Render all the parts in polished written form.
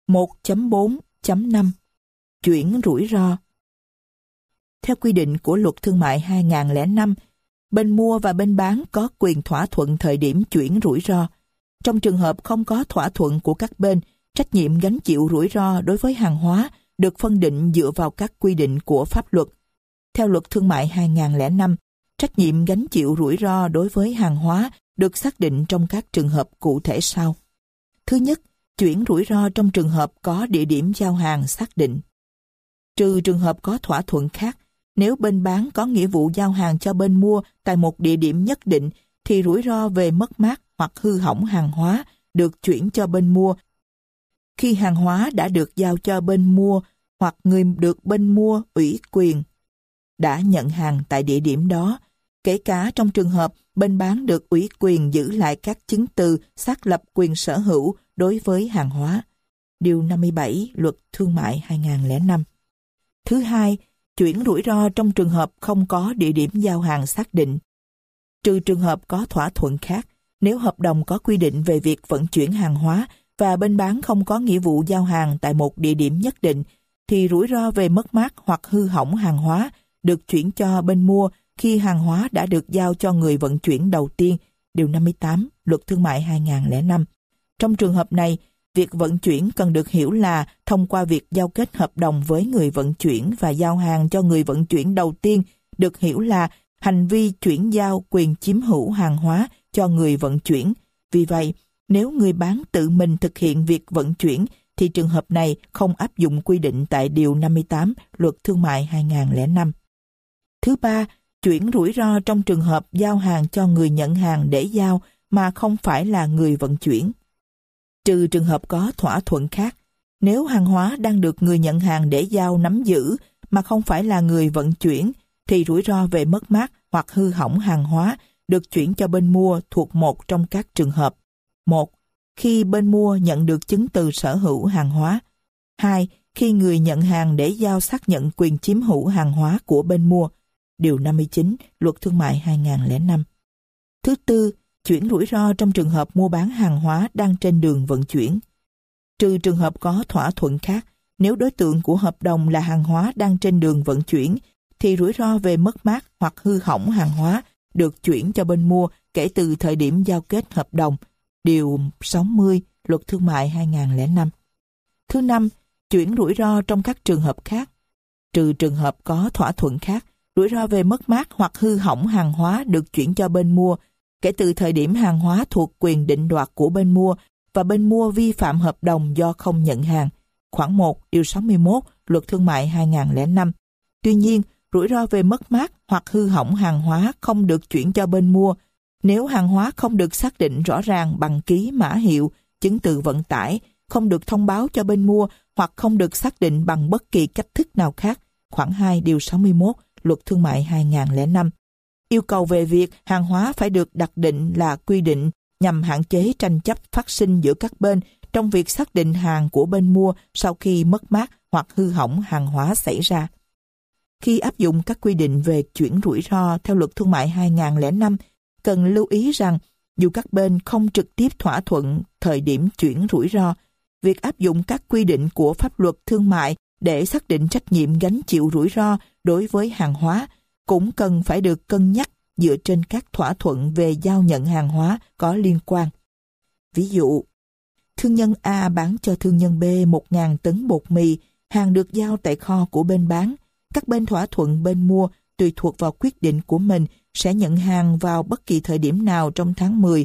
1.4.5 Chuyển rủi ro. Theo quy định của Luật Thương mại 2005, bên mua và bên bán có quyền thỏa thuận thời điểm chuyển rủi ro. Trong trường hợp không có thỏa thuận của các bên, trách nhiệm gánh chịu rủi ro đối với hàng hóa được phân định dựa vào các quy định của pháp luật. Theo Luật Thương mại 2005, trách nhiệm gánh chịu rủi ro đối với hàng hóa được xác định trong các trường hợp cụ thể sau. Thứ nhất, chuyển rủi ro trong trường hợp có địa điểm giao hàng xác định. Trừ trường hợp có thỏa thuận khác, nếu bên bán có nghĩa vụ giao hàng cho bên mua tại một địa điểm nhất định, thì rủi ro về mất mát hoặc hư hỏng hàng hóa được chuyển cho bên mua khi hàng hóa đã được giao cho bên mua hoặc người được bên mua ủy quyền đã nhận hàng tại địa điểm đó, kể cả trong trường hợp bên bán được ủy quyền giữ lại các chứng từ xác lập quyền sở hữu đối với hàng hóa. Điều 57 Luật Thương mại 2005. Thứ hai, chuyển rủi ro trong trường hợp không có địa điểm giao hàng xác định. Trừ trường hợp có thỏa thuận khác, nếu hợp đồng có quy định về việc vận chuyển hàng hóa và bên bán không có nghĩa vụ giao hàng tại một địa điểm nhất định, thì rủi ro về mất mát hoặc hư hỏng hàng hóa được chuyển cho bên mua khi hàng hóa đã được giao cho người vận chuyển đầu tiên. Điều 58 Luật Thương mại 2005. Trong trường hợp này, việc vận chuyển cần được hiểu là thông qua việc giao kết hợp đồng với người vận chuyển và giao hàng cho người vận chuyển đầu tiên, được hiểu là hành vi chuyển giao quyền chiếm hữu hàng hóa cho người vận chuyển. Vì vậy, nếu người bán tự mình thực hiện việc vận chuyển, thì trường hợp này không áp dụng quy định tại Điều 58 Luật Thương mại 2005. Thứ ba, chuyển rủi ro trong trường hợp giao hàng cho người nhận hàng để giao mà không phải là người vận chuyển. Trừ trường hợp có thỏa thuận khác, nếu hàng hóa đang được người nhận hàng để giao nắm giữ mà không phải là người vận chuyển, thì rủi ro về mất mát hoặc hư hỏng hàng hóa được chuyển cho bên mua thuộc một trong các trường hợp. 1. Khi bên mua nhận được chứng từ sở hữu hàng hóa. 2. Khi người nhận hàng để giao xác nhận quyền chiếm hữu hàng hóa của bên mua. Điều 59 Luật Thương mại 2005. Thứ tư, chuyển rủi ro trong trường hợp mua bán hàng hóa đang trên đường vận chuyển. Trừ trường hợp có thỏa thuận khác, nếu đối tượng của hợp đồng là hàng hóa đang trên đường vận chuyển, thì rủi ro về mất mát hoặc hư hỏng hàng hóa được chuyển cho bên mua kể từ thời điểm giao kết hợp đồng. Điều 60 Luật Thương mại 2005. Thứ năm, chuyển rủi ro trong các trường hợp khác. Trừ trường hợp có thỏa thuận khác, rủi ro về mất mát hoặc hư hỏng hàng hóa được chuyển cho bên mua kể từ thời điểm hàng hóa thuộc quyền định đoạt của bên mua và bên mua vi phạm hợp đồng do không nhận hàng. Khoản 1, Điều 61 Luật Thương mại 2005. Tuy nhiên, rủi ro về mất mát hoặc hư hỏng hàng hóa không được chuyển cho bên mua nếu hàng hóa không được xác định rõ ràng bằng ký mã hiệu, chứng từ vận tải, không được thông báo cho bên mua hoặc không được xác định bằng bất kỳ cách thức nào khác. Khoản 2, Điều 61 Luật Thương mại 2005. Yêu cầu về việc hàng hóa phải được đặt định là quy định nhằm hạn chế tranh chấp phát sinh giữa các bên trong việc xác định hàng của bên mua sau khi mất mát hoặc hư hỏng hàng hóa xảy ra. Khi áp dụng các quy định về chuyển rủi ro theo Luật Thương mại 2005, cần lưu ý rằng dù các bên không trực tiếp thỏa thuận thời điểm chuyển rủi ro, việc áp dụng các quy định của pháp luật thương mại để xác định trách nhiệm gánh chịu rủi ro đối với hàng hóa cũng cần phải được cân nhắc dựa trên các thỏa thuận về giao nhận hàng hóa có liên quan. Ví dụ, thương nhân A bán cho thương nhân B 1.000 tấn bột mì, hàng được giao tại kho của bên bán. Các bên thỏa thuận bên mua tùy thuộc vào quyết định của mình sẽ nhận hàng vào bất kỳ thời điểm nào trong tháng 10,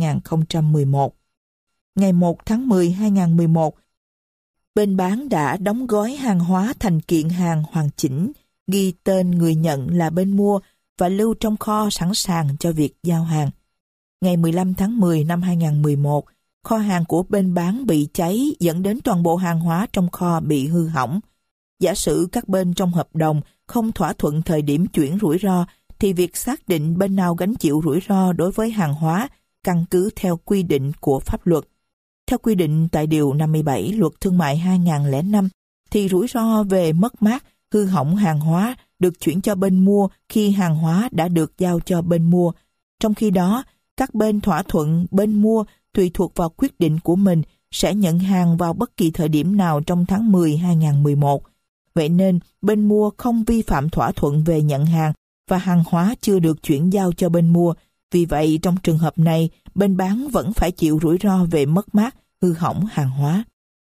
2011. Ngày 1 tháng 10, 2011, bên bán đã đóng gói hàng hóa thành kiện hàng hoàn chỉnh, ghi tên người nhận là bên mua và lưu trong kho sẵn sàng cho việc giao hàng. Ngày 15 tháng 10 năm 2011, kho hàng của bên bán bị cháy dẫn đến toàn bộ hàng hóa trong kho bị hư hỏng. Giả sử các bên trong hợp đồng không thỏa thuận thời điểm chuyển rủi ro, thì việc xác định bên nào gánh chịu rủi ro đối với hàng hóa căn cứ theo quy định của pháp luật. Theo quy định tại Điều 57 Luật Thương mại 2005, thì rủi ro về mất mát, hư hỏng hàng hóa được chuyển cho bên mua khi hàng hóa đã được giao cho bên mua. Trong khi đó, các bên thỏa thuận bên mua tùy thuộc vào quyết định của mình sẽ nhận hàng vào bất kỳ thời điểm nào trong tháng 10 2011. Vậy nên, bên mua không vi phạm thỏa thuận về nhận hàng và hàng hóa chưa được chuyển giao cho bên mua. Vì vậy, trong trường hợp này, bên bán vẫn phải chịu rủi ro về mất mát, hư hỏng hàng hóa.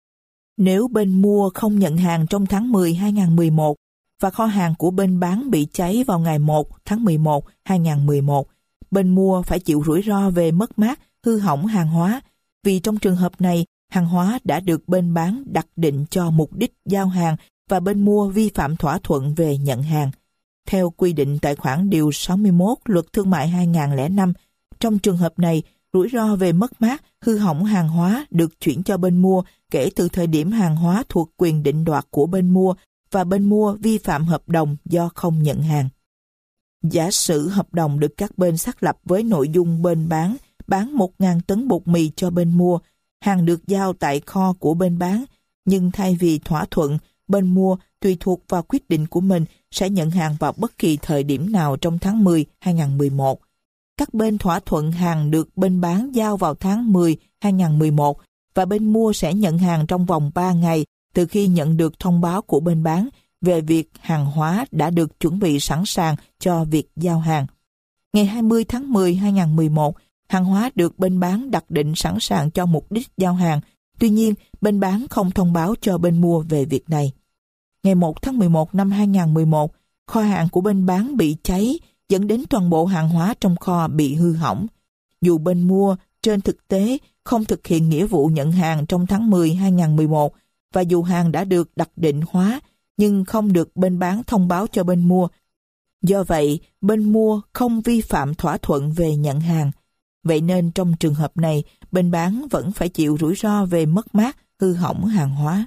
Nếu bên mua không nhận hàng trong tháng 10 2011 và kho hàng của bên bán bị cháy vào ngày 1 tháng 11 2011, bên mua phải chịu rủi ro về mất mát, hư hỏng hàng hóa, vì trong trường hợp này, hàng hóa đã được bên bán đặt định cho mục đích giao hàng và bên mua vi phạm thỏa thuận về nhận hàng. Theo quy định tại khoản điều 61 Luật Thương mại 2005, trong trường hợp này, rủi ro về mất mát, hư hỏng hàng hóa được chuyển cho bên mua kể từ thời điểm hàng hóa thuộc quyền định đoạt của bên mua và bên mua vi phạm hợp đồng do không nhận hàng. Giả sử hợp đồng được các bên xác lập với nội dung bên bán 1.000 tấn bột mì cho bên mua, hàng được giao tại kho của bên bán, nhưng thay vì thỏa thuận, bên mua tùy thuộc vào quyết định của mình sẽ nhận hàng vào bất kỳ thời điểm nào trong tháng 10 2011. Các bên thỏa thuận hàng được bên bán giao vào tháng 10 2011 và bên mua sẽ nhận hàng trong vòng 3 ngày từ khi nhận được thông báo của bên bán về việc hàng hóa đã được chuẩn bị sẵn sàng cho việc giao hàng. Ngày 20 tháng 10 2011, hàng hóa được bên bán đặt định sẵn sàng cho mục đích giao hàng. Tuy nhiên, bên bán không thông báo cho bên mua về việc này. Ngày 1 tháng 11 năm 2011, kho hàng của bên bán bị cháy, dẫn đến toàn bộ hàng hóa trong kho bị hư hỏng. Dù bên mua trên thực tế không thực hiện nghĩa vụ nhận hàng trong tháng 10 2011 và dù hàng đã được đặt định hóa, nhưng không được bên bán thông báo cho bên mua. Do vậy, bên mua không vi phạm thỏa thuận về nhận hàng. Vậy nên trong trường hợp này, bên bán vẫn phải chịu rủi ro về mất mát, hư hỏng hàng hóa.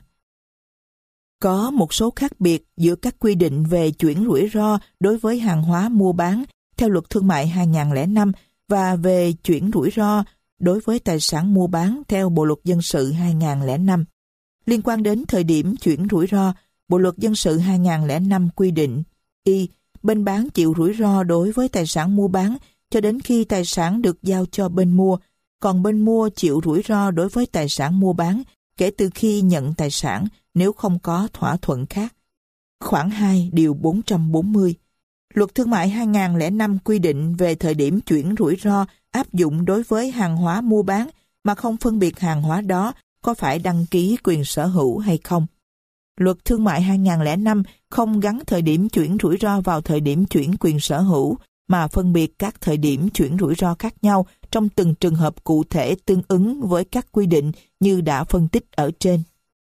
Có một số khác biệt giữa các quy định về chuyển rủi ro đối với hàng hóa mua bán theo Luật Thương mại 2005 và về chuyển rủi ro đối với tài sản mua bán theo Bộ Luật Dân sự 2005. Liên quan đến thời điểm chuyển rủi ro, Bộ Luật Dân sự 2005 quy định bên bán chịu rủi ro đối với tài sản mua bán cho đến khi tài sản được giao cho bên mua, còn bên mua chịu rủi ro đối với tài sản mua bán kể từ khi nhận tài sản nếu không có thỏa thuận khác. Khoản 2 điều 440 Luật Thương mại 2005 quy định về thời điểm chuyển rủi ro áp dụng đối với hàng hóa mua bán mà không phân biệt hàng hóa đó có phải đăng ký quyền sở hữu hay không. Luật Thương mại 2005 không gắn thời điểm chuyển rủi ro vào thời điểm chuyển quyền sở hữu, mà phân biệt các thời điểm chuyển rủi ro khác nhau trong từng trường hợp cụ thể tương ứng với các quy định như đã phân tích ở trên.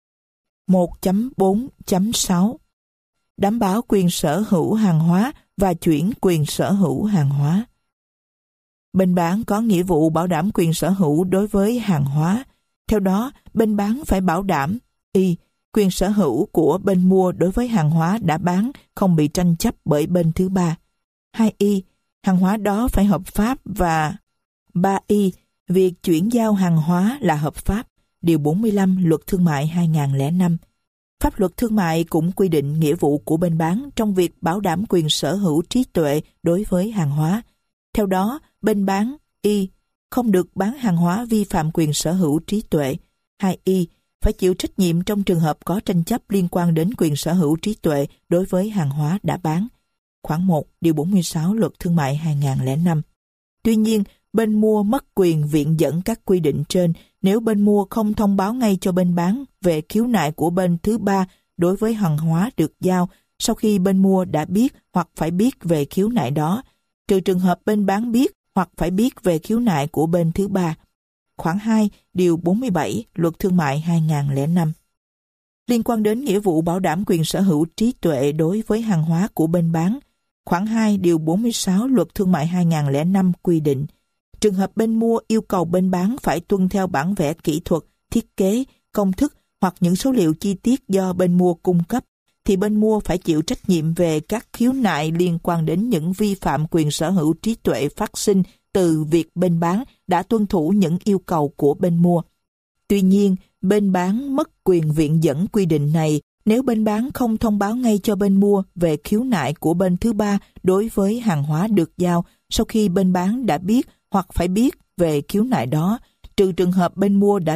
1.4.6 Đảm bảo quyền sở hữu hàng hóa và chuyển quyền sở hữu hàng hóa. Bên bán có nghĩa vụ bảo đảm quyền sở hữu đối với hàng hóa. Theo đó, bên bán phải bảo đảm quyền sở hữu của bên mua đối với hàng hóa đã bán không bị tranh chấp bởi bên thứ ba. 2. Hàng hóa đó phải hợp pháp và 3. Việc chuyển giao hàng hóa là hợp pháp. Điều 45 Luật Thương mại 2005. Pháp luật thương mại cũng quy định nghĩa vụ của bên bán trong việc bảo đảm quyền sở hữu trí tuệ đối với hàng hóa. Theo đó, bên bán không được bán hàng hóa vi phạm quyền sở hữu trí tuệ. 2. Phải chịu trách nhiệm trong trường hợp có tranh chấp liên quan đến quyền sở hữu trí tuệ đối với hàng hóa đã bán. Khoản 1, điều 46 Luật Thương mại 2005. Tuy nhiên, bên mua mất quyền viện dẫn các quy định trên nếu bên mua không thông báo ngay cho bên bán về khiếu nại của bên thứ ba đối với hàng hóa được giao sau khi bên mua đã biết hoặc phải biết về khiếu nại đó, trừ trường hợp bên bán biết hoặc phải biết về khiếu nại của bên thứ ba. Khoản 2, điều 47 Luật Thương mại 2005. Liên quan đến nghĩa vụ bảo đảm quyền sở hữu trí tuệ đối với hàng hóa của bên bán, khoản 2, điều 46 Luật Thương mại 2005 quy định, trường hợp bên mua yêu cầu bên bán phải tuân theo bản vẽ kỹ thuật, thiết kế, công thức hoặc những số liệu chi tiết do bên mua cung cấp, thì bên mua phải chịu trách nhiệm về các khiếu nại liên quan đến những vi phạm quyền sở hữu trí tuệ phát sinh từ việc bên bán đã tuân thủ những yêu cầu của bên mua. Tuy nhiên, bên bán mất quyền viện dẫn quy định này nếu bên bán không thông báo ngay cho bên mua về khiếu nại của bên thứ ba đối với hàng hóa được giao sau khi bên bán đã biết hoặc phải biết về khiếu nại đó, trừ trường hợp bên mua đã biết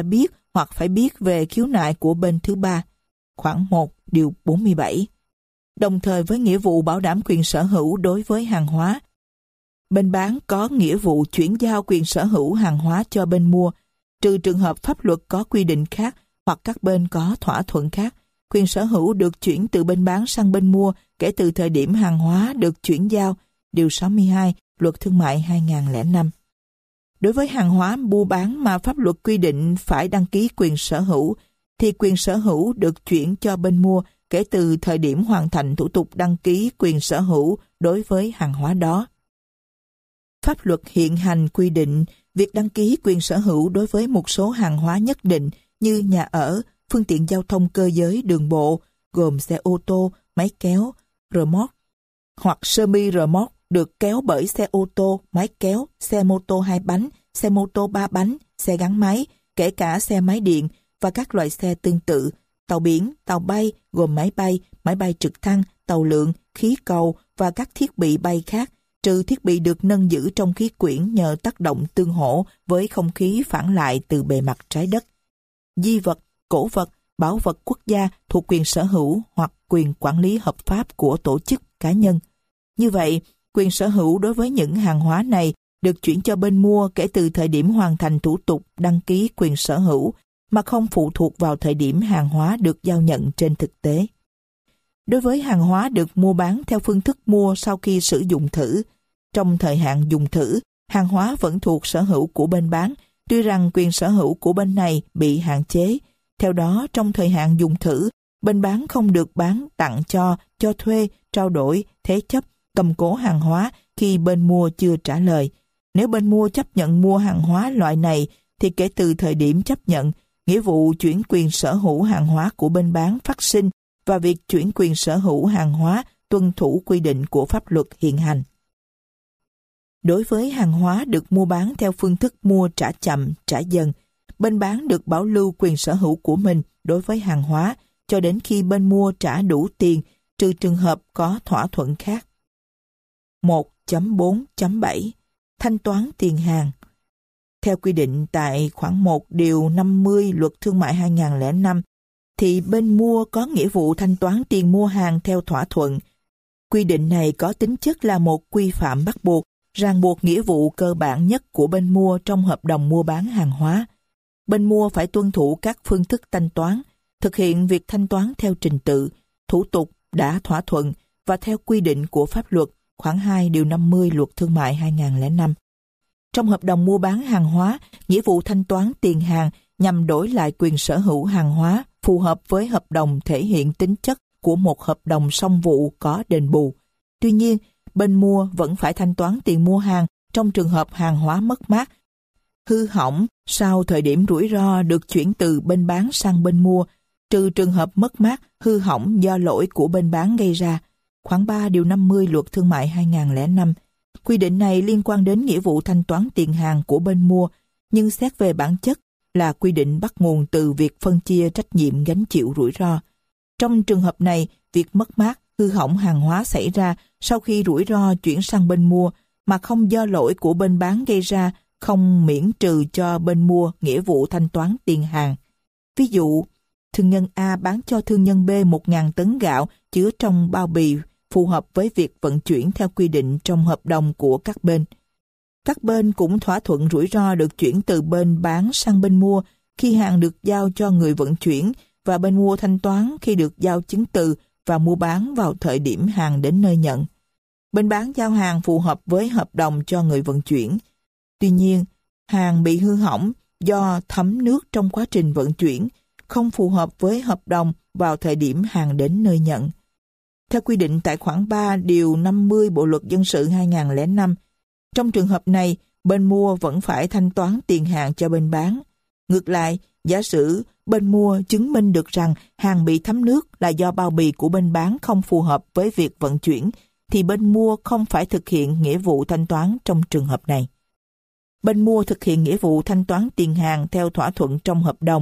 hoặc phải biết về khiếu nại của bên thứ ba. Khoản 1 điều 47. Đồng thời với nghĩa vụ bảo đảm quyền sở hữu đối với hàng hóa, bên bán có nghĩa vụ chuyển giao quyền sở hữu hàng hóa cho bên mua, trừ trường hợp pháp luật có quy định khác hoặc các bên có thỏa thuận khác. Quyền sở hữu được chuyển từ bên bán sang bên mua kể từ thời điểm hàng hóa được chuyển giao, điều 62, Luật Thương mại 2005. Đối với hàng hóa mua bán mà pháp luật quy định phải đăng ký quyền sở hữu, thì quyền sở hữu được chuyển cho bên mua kể từ thời điểm hoàn thành thủ tục đăng ký quyền sở hữu đối với hàng hóa đó. Pháp luật hiện hành quy định việc đăng ký quyền sở hữu đối với một số hàng hóa nhất định như nhà ở, phương tiện giao thông cơ giới đường bộ, gồm xe ô tô, máy kéo, rơ-moóc hoặc semi-rơ-moóc được kéo bởi xe ô tô, máy kéo, xe mô tô 2 bánh, xe mô tô 3 bánh, xe gắn máy, kể cả xe máy điện và các loại xe tương tự, tàu biển, tàu bay gồm máy bay trực thăng, tàu lượn, khí cầu và các thiết bị bay khác, trừ thiết bị được nâng giữ trong khí quyển nhờ tác động tương hỗ với không khí phản lại từ bề mặt trái đất. Di vật, cổ vật, bảo vật quốc gia thuộc quyền sở hữu hoặc quyền quản lý hợp pháp của tổ chức cá nhân. Như vậy, quyền sở hữu đối với những hàng hóa này được chuyển cho bên mua kể từ thời điểm hoàn thành thủ tục đăng ký quyền sở hữu mà không phụ thuộc vào thời điểm hàng hóa được giao nhận trên thực tế. Đối với hàng hóa được mua bán theo phương thức mua sau khi sử dụng thử, trong thời hạn dùng thử, hàng hóa vẫn thuộc sở hữu của bên bán, tuy rằng quyền sở hữu của bên này bị hạn chế. Theo đó, trong thời hạn dùng thử, bên bán không được bán, tặng cho thuê, trao đổi, thế chấp, cầm cố hàng hóa khi bên mua chưa trả lời. Nếu bên mua chấp nhận mua hàng hóa loại này, thì kể từ thời điểm chấp nhận, nghĩa vụ chuyển quyền sở hữu hàng hóa của bên bán phát sinh và việc chuyển quyền sở hữu hàng hóa tuân thủ quy định của pháp luật hiện hành. Đối với hàng hóa được mua bán theo phương thức mua trả chậm, trả dần, bên bán được bảo lưu quyền sở hữu của mình đối với hàng hóa cho đến khi bên mua trả đủ tiền, trừ trường hợp có thỏa thuận khác. 1.4.7 Thanh toán tiền hàng. Theo quy định tại khoản 1 điều 50 Luật Thương mại 2005, thì bên mua có nghĩa vụ thanh toán tiền mua hàng theo thỏa thuận. Quy định này có tính chất là một quy phạm bắt buộc, ràng buộc nghĩa vụ cơ bản nhất của bên mua trong hợp đồng mua bán hàng hóa. Bên mua phải tuân thủ các phương thức thanh toán, thực hiện việc thanh toán theo trình tự, thủ tục đã thỏa thuận và theo quy định của pháp luật, khoản 2 điều 50 Luật Thương mại 2005. Trong hợp đồng mua bán hàng hóa, nghĩa vụ thanh toán tiền hàng nhằm đổi lại quyền sở hữu hàng hóa phù hợp với hợp đồng thể hiện tính chất của một hợp đồng song vụ có đền bù. Tuy nhiên, bên mua vẫn phải thanh toán tiền mua hàng trong trường hợp hàng hóa mất mát, hư hỏng sau thời điểm rủi ro được chuyển từ bên bán sang bên mua, trừ trường hợp mất mát, hư hỏng do lỗi của bên bán gây ra. Khoản 3 điều 50 Luật Thương mại 2005. Quy định này liên quan đến nghĩa vụ thanh toán tiền hàng của bên mua, nhưng xét về bản chất là quy định bắt nguồn từ việc phân chia trách nhiệm gánh chịu rủi ro. Trong trường hợp này, việc mất mát, hư hỏng hàng hóa xảy ra sau khi rủi ro chuyển sang bên mua mà không do lỗi của bên bán gây ra, không miễn trừ cho bên mua nghĩa vụ thanh toán tiền hàng. Ví dụ, thương nhân A bán cho thương nhân B 1.000 tấn gạo chứa trong bao bì phù hợp với việc vận chuyển theo quy định trong hợp đồng của các bên. Các bên cũng thỏa thuận rủi ro được chuyển từ bên bán sang bên mua khi hàng được giao cho người vận chuyển và bên mua thanh toán khi được giao chứng từ và mua bán vào thời điểm hàng đến nơi nhận. Bên bán giao hàng phù hợp với hợp đồng cho người vận chuyển. Tuy nhiên, hàng bị hư hỏng do thấm nước trong quá trình vận chuyển, không phù hợp với hợp đồng vào thời điểm hàng đến nơi nhận. Theo quy định tại khoản 3 điều 50 Bộ luật dân sự 2005, trong trường hợp này, bên mua vẫn phải thanh toán tiền hàng cho bên bán. Ngược lại, giả sử bên mua chứng minh được rằng hàng bị thấm nước là do bao bì của bên bán không phù hợp với việc vận chuyển, thì bên mua không phải thực hiện nghĩa vụ thanh toán trong trường hợp này. Bên mua thực hiện nghĩa vụ thanh toán tiền hàng theo thỏa thuận trong hợp đồng,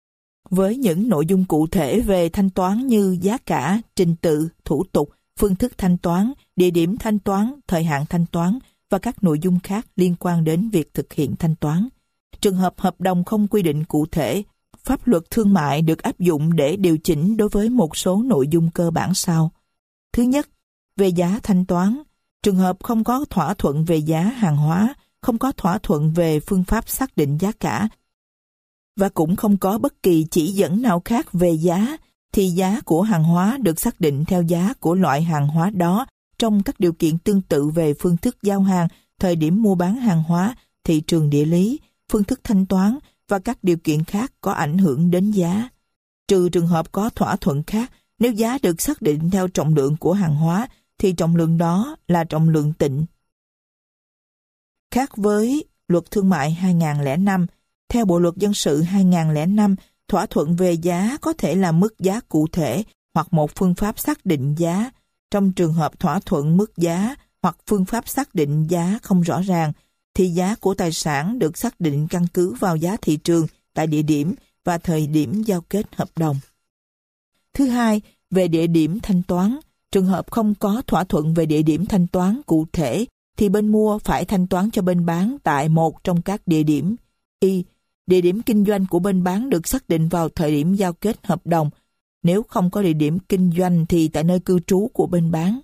với những nội dung cụ thể về thanh toán như giá cả, trình tự, thủ tục, phương thức thanh toán, địa điểm thanh toán, thời hạn thanh toán và các nội dung khác liên quan đến việc thực hiện thanh toán. Trường hợp hợp đồng không quy định cụ thể, Pháp luật thương mại được áp dụng để điều chỉnh đối với một số nội dung cơ bản sau. Thứ nhất, về giá thanh toán. Trường hợp không có thỏa thuận về giá hàng hóa, không có thỏa thuận về phương pháp xác định giá cả, và cũng không có bất kỳ chỉ dẫn nào khác về giá, thì giá của hàng hóa được xác định theo giá của loại hàng hóa đó trong các điều kiện tương tự về phương thức giao hàng, thời điểm mua bán hàng hóa, thị trường địa lý, phương thức thanh toán và các điều kiện khác có ảnh hưởng đến giá. Trừ trường hợp có thỏa thuận khác, nếu giá được xác định theo trọng lượng của hàng hóa, thì trọng lượng đó là trọng lượng tịnh. Khác với Luật Thương mại 2005, theo Bộ Luật Dân sự 2005, thỏa thuận về giá có thể là mức giá cụ thể hoặc một phương pháp xác định giá. Trong trường hợp thỏa thuận mức giá hoặc phương pháp xác định giá không rõ ràng, thì giá của tài sản được xác định căn cứ vào giá thị trường tại địa điểm và thời điểm giao kết hợp đồng. Thứ hai, về địa điểm thanh toán. Trường hợp không có thỏa thuận về địa điểm thanh toán cụ thể, thì bên mua phải thanh toán cho bên bán tại một trong các địa điểm. Y. Địa điểm kinh doanh của bên bán được xác định vào thời điểm giao kết hợp đồng. Nếu không có địa điểm kinh doanh thì tại nơi cư trú của bên bán.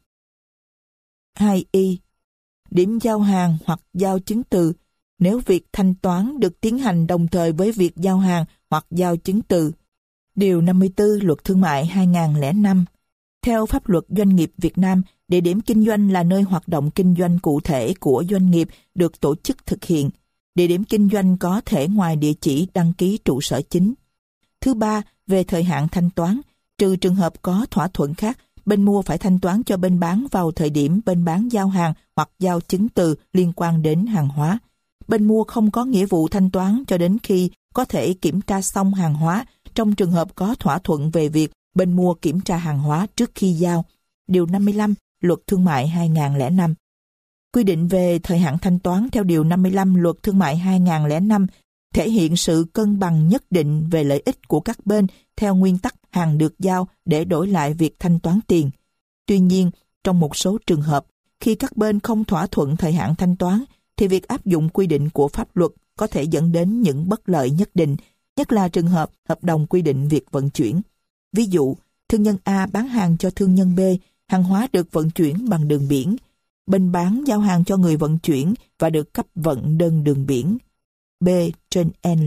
2y. Điểm giao hàng hoặc giao chứng từ. Nếu việc thanh toán được tiến hành đồng thời với việc giao hàng hoặc giao chứng từ. Điều 54 Luật Thương mại 2005. Theo pháp luật doanh nghiệp Việt Nam, địa điểm kinh doanh là nơi hoạt động kinh doanh cụ thể của doanh nghiệp được tổ chức thực hiện. Địa điểm kinh doanh có thể ngoài địa chỉ đăng ký trụ sở chính. Thứ ba, về thời hạn thanh toán. Trừ trường hợp có thỏa thuận khác, bên mua phải thanh toán cho bên bán vào thời điểm bên bán giao hàng hoặc giao chứng từ liên quan đến hàng hóa. Bên mua không có nghĩa vụ thanh toán cho đến khi có thể kiểm tra xong hàng hóa, trong trường hợp có thỏa thuận về việc bên mua kiểm tra hàng hóa trước khi giao. Điều 55 Luật Thương mại 2005. Quy định về thời hạn thanh toán theo Điều 55 Luật Thương mại 2005 thể hiện sự cân bằng nhất định về lợi ích của các bên theo nguyên tắc hàng được giao để đổi lại việc thanh toán tiền. Tuy nhiên, trong một số trường hợp, khi các bên không thỏa thuận thời hạn thanh toán, thì việc áp dụng quy định của pháp luật có thể dẫn đến những bất lợi nhất định, nhất là trường hợp hợp đồng quy định việc vận chuyển. Ví dụ, thương nhân A bán hàng cho thương nhân B, hàng hóa được vận chuyển bằng đường biển. Bên bán giao hàng cho người vận chuyển và được cấp vận đơn đường biển B trên L.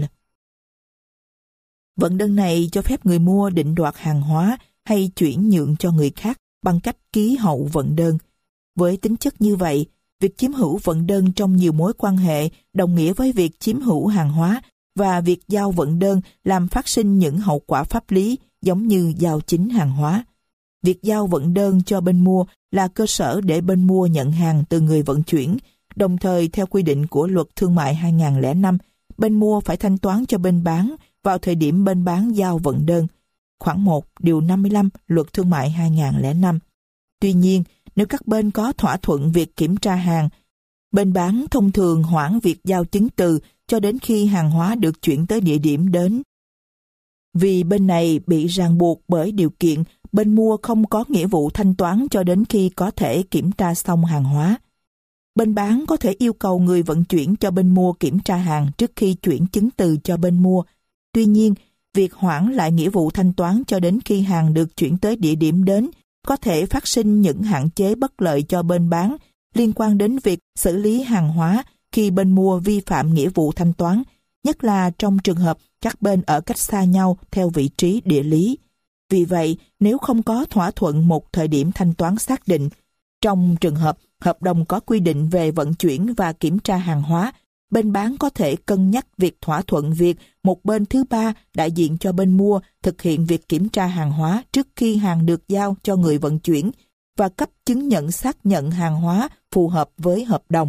Vận đơn này cho phép người mua định đoạt hàng hóa hay chuyển nhượng cho người khác bằng cách ký hậu vận đơn. Với tính chất như vậy, việc chiếm hữu vận đơn trong nhiều mối quan hệ đồng nghĩa với việc chiếm hữu hàng hóa, và việc giao vận đơn làm phát sinh những hậu quả pháp lý giống như giao chính hàng hóa. Việc giao vận đơn cho bên mua là cơ sở để bên mua nhận hàng từ người vận chuyển. Đồng thời, theo quy định của Luật Thương mại 2005, bên mua phải thanh toán cho bên bán vào thời điểm bên bán giao vận đơn. Khoản 1, Điều 55 Luật Thương mại 2005. Tuy nhiên, nếu các bên có thỏa thuận việc kiểm tra hàng, bên bán thông thường hoãn việc giao chứng từ cho đến khi hàng hóa được chuyển tới địa điểm đến. Vì bên này bị ràng buộc bởi điều kiện, bên mua không có nghĩa vụ thanh toán cho đến khi có thể kiểm tra xong hàng hóa. Bên bán có thể yêu cầu người vận chuyển cho bên mua kiểm tra hàng trước khi chuyển chứng từ cho bên mua. Tuy nhiên, việc hoãn lại nghĩa vụ thanh toán cho đến khi hàng được chuyển tới địa điểm đến có thể phát sinh những hạn chế bất lợi cho bên bán liên quan đến việc xử lý hàng hóa khi bên mua vi phạm nghĩa vụ thanh toán, nhất là trong trường hợp các bên ở cách xa nhau theo vị trí địa lý. Vì vậy, nếu không có thỏa thuận một thời điểm thanh toán xác định, trong trường hợp hợp đồng có quy định về vận chuyển và kiểm tra hàng hóa, bên bán có thể cân nhắc việc thỏa thuận việc một bên thứ ba đại diện cho bên mua thực hiện việc kiểm tra hàng hóa trước khi hàng được giao cho người vận chuyển và cấp chứng nhận xác nhận hàng hóa phù hợp với hợp đồng.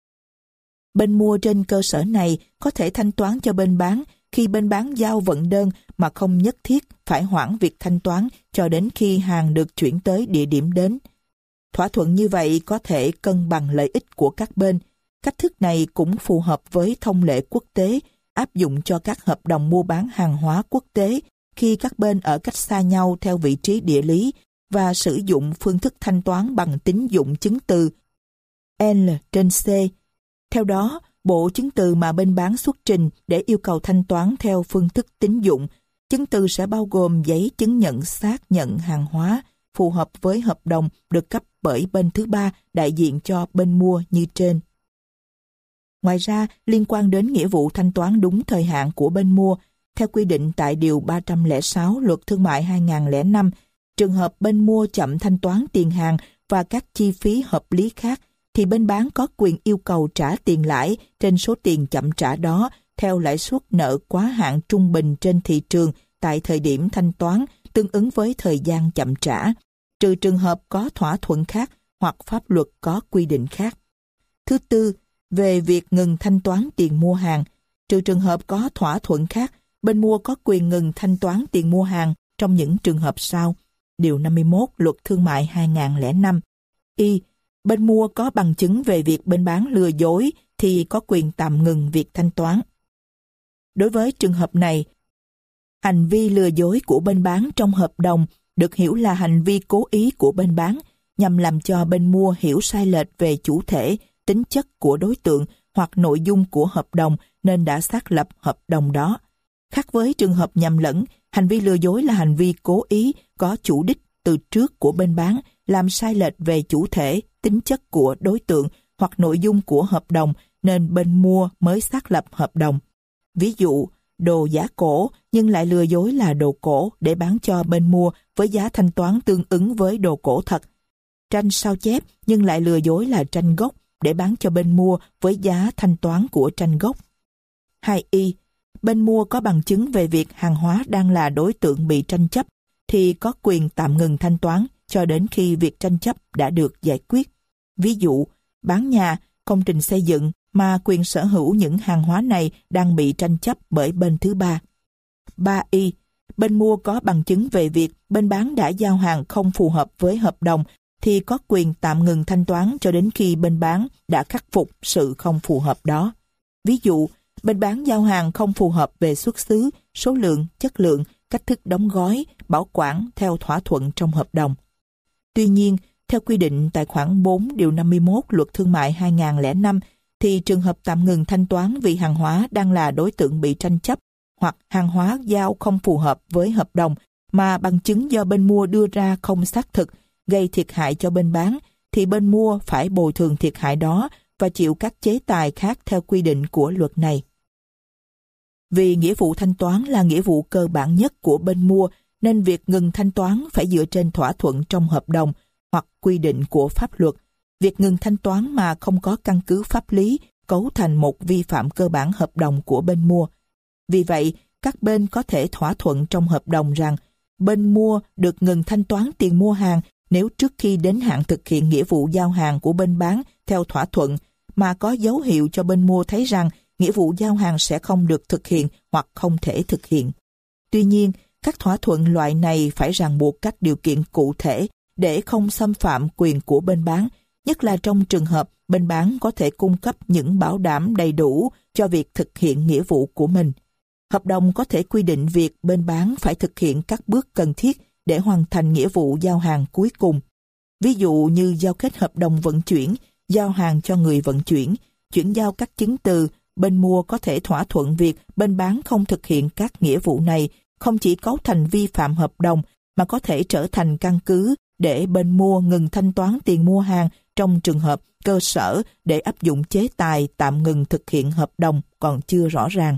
Bên mua trên cơ sở này có thể thanh toán cho bên bán khi bên bán giao vận đơn mà không nhất thiết phải hoãn việc thanh toán cho đến khi hàng được chuyển tới địa điểm đến. Thỏa thuận như vậy có thể cân bằng lợi ích của các bên. Cách thức này cũng phù hợp với thông lệ quốc tế áp dụng cho các hợp đồng mua bán hàng hóa quốc tế khi các bên ở cách xa nhau theo vị trí địa lý và sử dụng phương thức thanh toán bằng tín dụng chứng từ L trên C. Theo đó, Bộ chứng từ mà bên bán xuất trình để yêu cầu thanh toán theo phương thức tín dụng, chứng từ sẽ bao gồm giấy chứng nhận xác nhận hàng hóa phù hợp với hợp đồng được cấp bởi bên thứ ba đại diện cho bên mua như trên. Ngoài ra, liên quan đến nghĩa vụ thanh toán đúng thời hạn của bên mua, theo quy định tại Điều 306 Luật Thương mại 2005, trường hợp bên mua chậm thanh toán tiền hàng và các chi phí hợp lý khác, thì bên bán có quyền yêu cầu trả tiền lãi trên số tiền chậm trả đó theo lãi suất nợ quá hạn trung bình trên thị trường tại thời điểm thanh toán tương ứng với thời gian chậm trả, trừ trường hợp có thỏa thuận khác hoặc pháp luật có quy định khác. Thứ tư, về việc ngừng thanh toán tiền mua hàng, trừ trường hợp có thỏa thuận khác, bên mua có quyền ngừng thanh toán tiền mua hàng trong những trường hợp sau. Điều 51 Luật Thương mại 2005. Y. Bên mua có bằng chứng về việc bên bán lừa dối thì có quyền tạm ngừng việc thanh toán. Đối với trường hợp này, hành vi lừa dối của bên bán trong hợp đồng được hiểu là hành vi cố ý của bên bán nhằm làm cho bên mua hiểu sai lệch về chủ thể, tính chất của đối tượng hoặc nội dung của hợp đồng nên đã xác lập hợp đồng đó. Khác với trường hợp nhầm lẫn, hành vi lừa dối là hành vi cố ý có chủ đích từ trước của bên bán làm sai lệch về chủ thể, tính chất của đối tượng hoặc nội dung của hợp đồng nên bên mua mới xác lập hợp đồng. Ví dụ, đồ giả cổ nhưng lại lừa dối là đồ cổ để bán cho bên mua với giá thanh toán tương ứng với đồ cổ thật. Tranh sao chép nhưng lại lừa dối là tranh gốc để bán cho bên mua với giá thanh toán của tranh gốc. 2y. Bên mua có bằng chứng về việc hàng hóa đang là đối tượng bị tranh chấp thì có quyền tạm ngừng thanh toán cho đến khi việc tranh chấp đã được giải quyết. Ví dụ, bán nhà, công trình xây dựng mà quyền sở hữu những hàng hóa này đang bị tranh chấp bởi bên thứ ba. 3y. Bên mua có bằng chứng về việc bên bán đã giao hàng không phù hợp với hợp đồng thì có quyền tạm ngừng thanh toán cho đến khi bên bán đã khắc phục sự không phù hợp đó. Ví dụ, bên bán giao hàng không phù hợp về xuất xứ, số lượng, chất lượng, cách thức đóng gói, bảo quản theo thỏa thuận trong hợp đồng. Tuy nhiên, theo quy định tại khoản 4 điều 51 Luật Thương mại 2005, thì trường hợp tạm ngừng thanh toán vì hàng hóa đang là đối tượng bị tranh chấp hoặc hàng hóa giao không phù hợp với hợp đồng mà bằng chứng do bên mua đưa ra không xác thực, gây thiệt hại cho bên bán, thì bên mua phải bồi thường thiệt hại đó và chịu các chế tài khác theo quy định của luật này. Vì nghĩa vụ thanh toán là nghĩa vụ cơ bản nhất của bên mua, nên việc ngừng thanh toán phải dựa trên thỏa thuận trong hợp đồng hoặc quy định của pháp luật. Việc ngừng thanh toán mà không có căn cứ pháp lý cấu thành một vi phạm cơ bản hợp đồng của bên mua. Vì vậy, các bên có thể thỏa thuận trong hợp đồng rằng bên mua được ngừng thanh toán tiền mua hàng nếu trước khi đến hạn thực hiện nghĩa vụ giao hàng của bên bán theo thỏa thuận mà có dấu hiệu cho bên mua thấy rằng nghĩa vụ giao hàng sẽ không được thực hiện hoặc không thể thực hiện. Tuy nhiên, các thỏa thuận loại này phải ràng buộc các điều kiện cụ thể để không xâm phạm quyền của bên bán, nhất là trong trường hợp bên bán có thể cung cấp những bảo đảm đầy đủ cho việc thực hiện nghĩa vụ của mình. Hợp đồng có thể quy định việc bên bán phải thực hiện các bước cần thiết để hoàn thành nghĩa vụ giao hàng cuối cùng. Ví dụ như giao kết hợp đồng vận chuyển, giao hàng cho người vận chuyển giao các chứng từ, bên mua có thể thỏa thuận việc bên bán không thực hiện các nghĩa vụ này không chỉ cấu thành vi phạm hợp đồng mà có thể trở thành căn cứ để bên mua ngừng thanh toán tiền mua hàng trong trường hợp cơ sở để áp dụng chế tài tạm ngừng thực hiện hợp đồng còn chưa rõ ràng.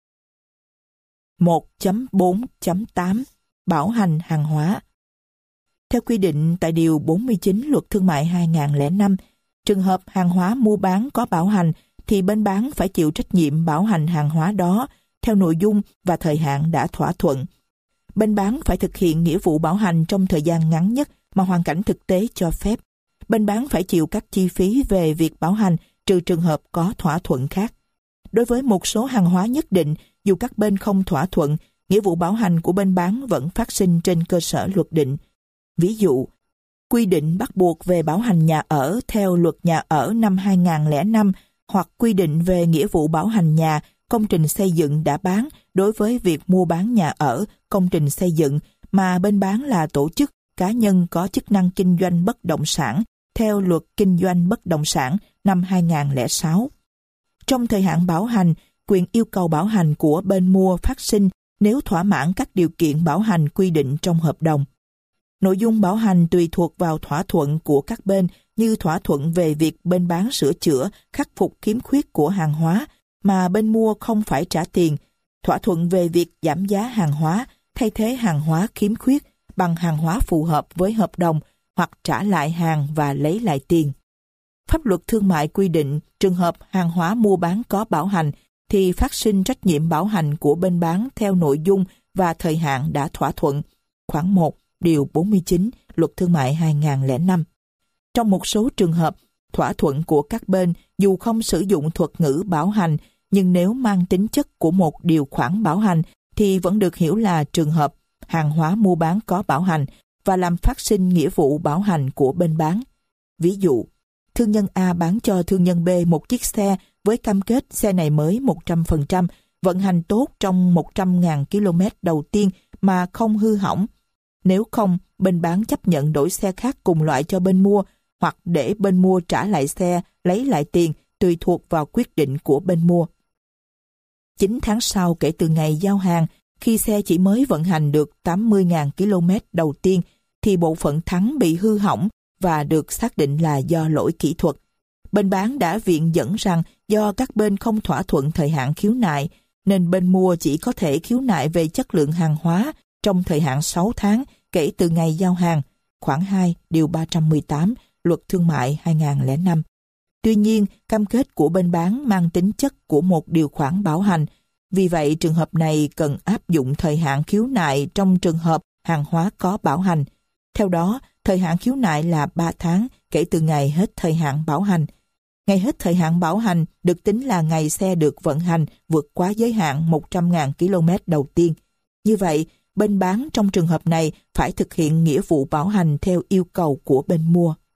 1.4.8 Bảo hành hàng hóa. Theo quy định tại Điều 49 Luật Thương mại 2005, trường hợp hàng hóa mua bán có bảo hành thì bên bán phải chịu trách nhiệm bảo hành hàng hóa đó theo nội dung và thời hạn đã thỏa thuận. Bên bán phải thực hiện nghĩa vụ bảo hành trong thời gian ngắn nhất mà hoàn cảnh thực tế cho phép. Bên bán phải chịu các chi phí về việc bảo hành trừ trường hợp có thỏa thuận khác. Đối với một số hàng hóa nhất định, dù các bên không thỏa thuận, nghĩa vụ bảo hành của bên bán vẫn phát sinh trên cơ sở luật định. Ví dụ, quy định bắt buộc về bảo hành nhà ở theo Luật Nhà ở năm 2005 hoặc quy định về nghĩa vụ bảo hành nhà, công trình xây dựng đã bán đối với việc mua bán nhà ở, công trình xây dựng mà bên bán là tổ chức, cá nhân có chức năng kinh doanh bất động sản theo Luật Kinh doanh bất động sản năm 2006. Trong thời hạn bảo hành, quyền yêu cầu bảo hành của bên mua phát sinh nếu thỏa mãn các điều kiện bảo hành quy định trong hợp đồng. Nội dung bảo hành tùy thuộc vào thỏa thuận của các bên, như thỏa thuận về việc bên bán sửa chữa, khắc phục khiếm khuyết của hàng hóa mà bên mua không phải trả tiền, thỏa thuận về việc giảm giá hàng hóa, thay thế hàng hóa khiếm khuyết bằng hàng hóa phù hợp với hợp đồng hoặc trả lại hàng và lấy lại tiền. Pháp luật thương mại quy định trường hợp hàng hóa mua bán có bảo hành thì phát sinh trách nhiệm bảo hành của bên bán theo nội dung và thời hạn đã thỏa thuận. Khoản 1, điều 49, Luật Thương mại 2005. Trong một số trường hợp, thỏa thuận của các bên dù không sử dụng thuật ngữ bảo hành, nhưng nếu mang tính chất của một điều khoản bảo hành thì vẫn được hiểu là trường hợp hàng hóa mua bán có bảo hành và làm phát sinh nghĩa vụ bảo hành của bên bán. Ví dụ, thương nhân A bán cho thương nhân B một chiếc xe với cam kết xe này mới 100%, vận hành tốt trong 100.000 km đầu tiên mà không hư hỏng. Nếu không, bên bán chấp nhận đổi xe khác cùng loại cho bên mua hoặc để bên mua trả lại xe, lấy lại tiền tùy thuộc vào quyết định của bên mua. 9 tháng sau kể từ ngày giao hàng, khi xe chỉ mới vận hành được 80.000 km đầu tiên, thì bộ phận thắng bị hư hỏng và được xác định là do lỗi kỹ thuật. Bên bán đã viện dẫn rằng do các bên không thỏa thuận thời hạn khiếu nại, nên bên mua chỉ có thể khiếu nại về chất lượng hàng hóa trong thời hạn 6 tháng kể từ ngày giao hàng, khoản 2, điều 318, Luật Thương mại 2005. Tuy nhiên, cam kết của bên bán mang tính chất của một điều khoản bảo hành. Vì vậy, trường hợp này cần áp dụng thời hạn khiếu nại trong trường hợp hàng hóa có bảo hành. Theo đó, thời hạn khiếu nại là 3 tháng kể từ ngày hết thời hạn bảo hành. Ngày hết thời hạn bảo hành được tính là ngày xe được vận hành vượt quá giới hạn 100.000 km đầu tiên. Như vậy, bên bán trong trường hợp này phải thực hiện nghĩa vụ bảo hành theo yêu cầu của bên mua.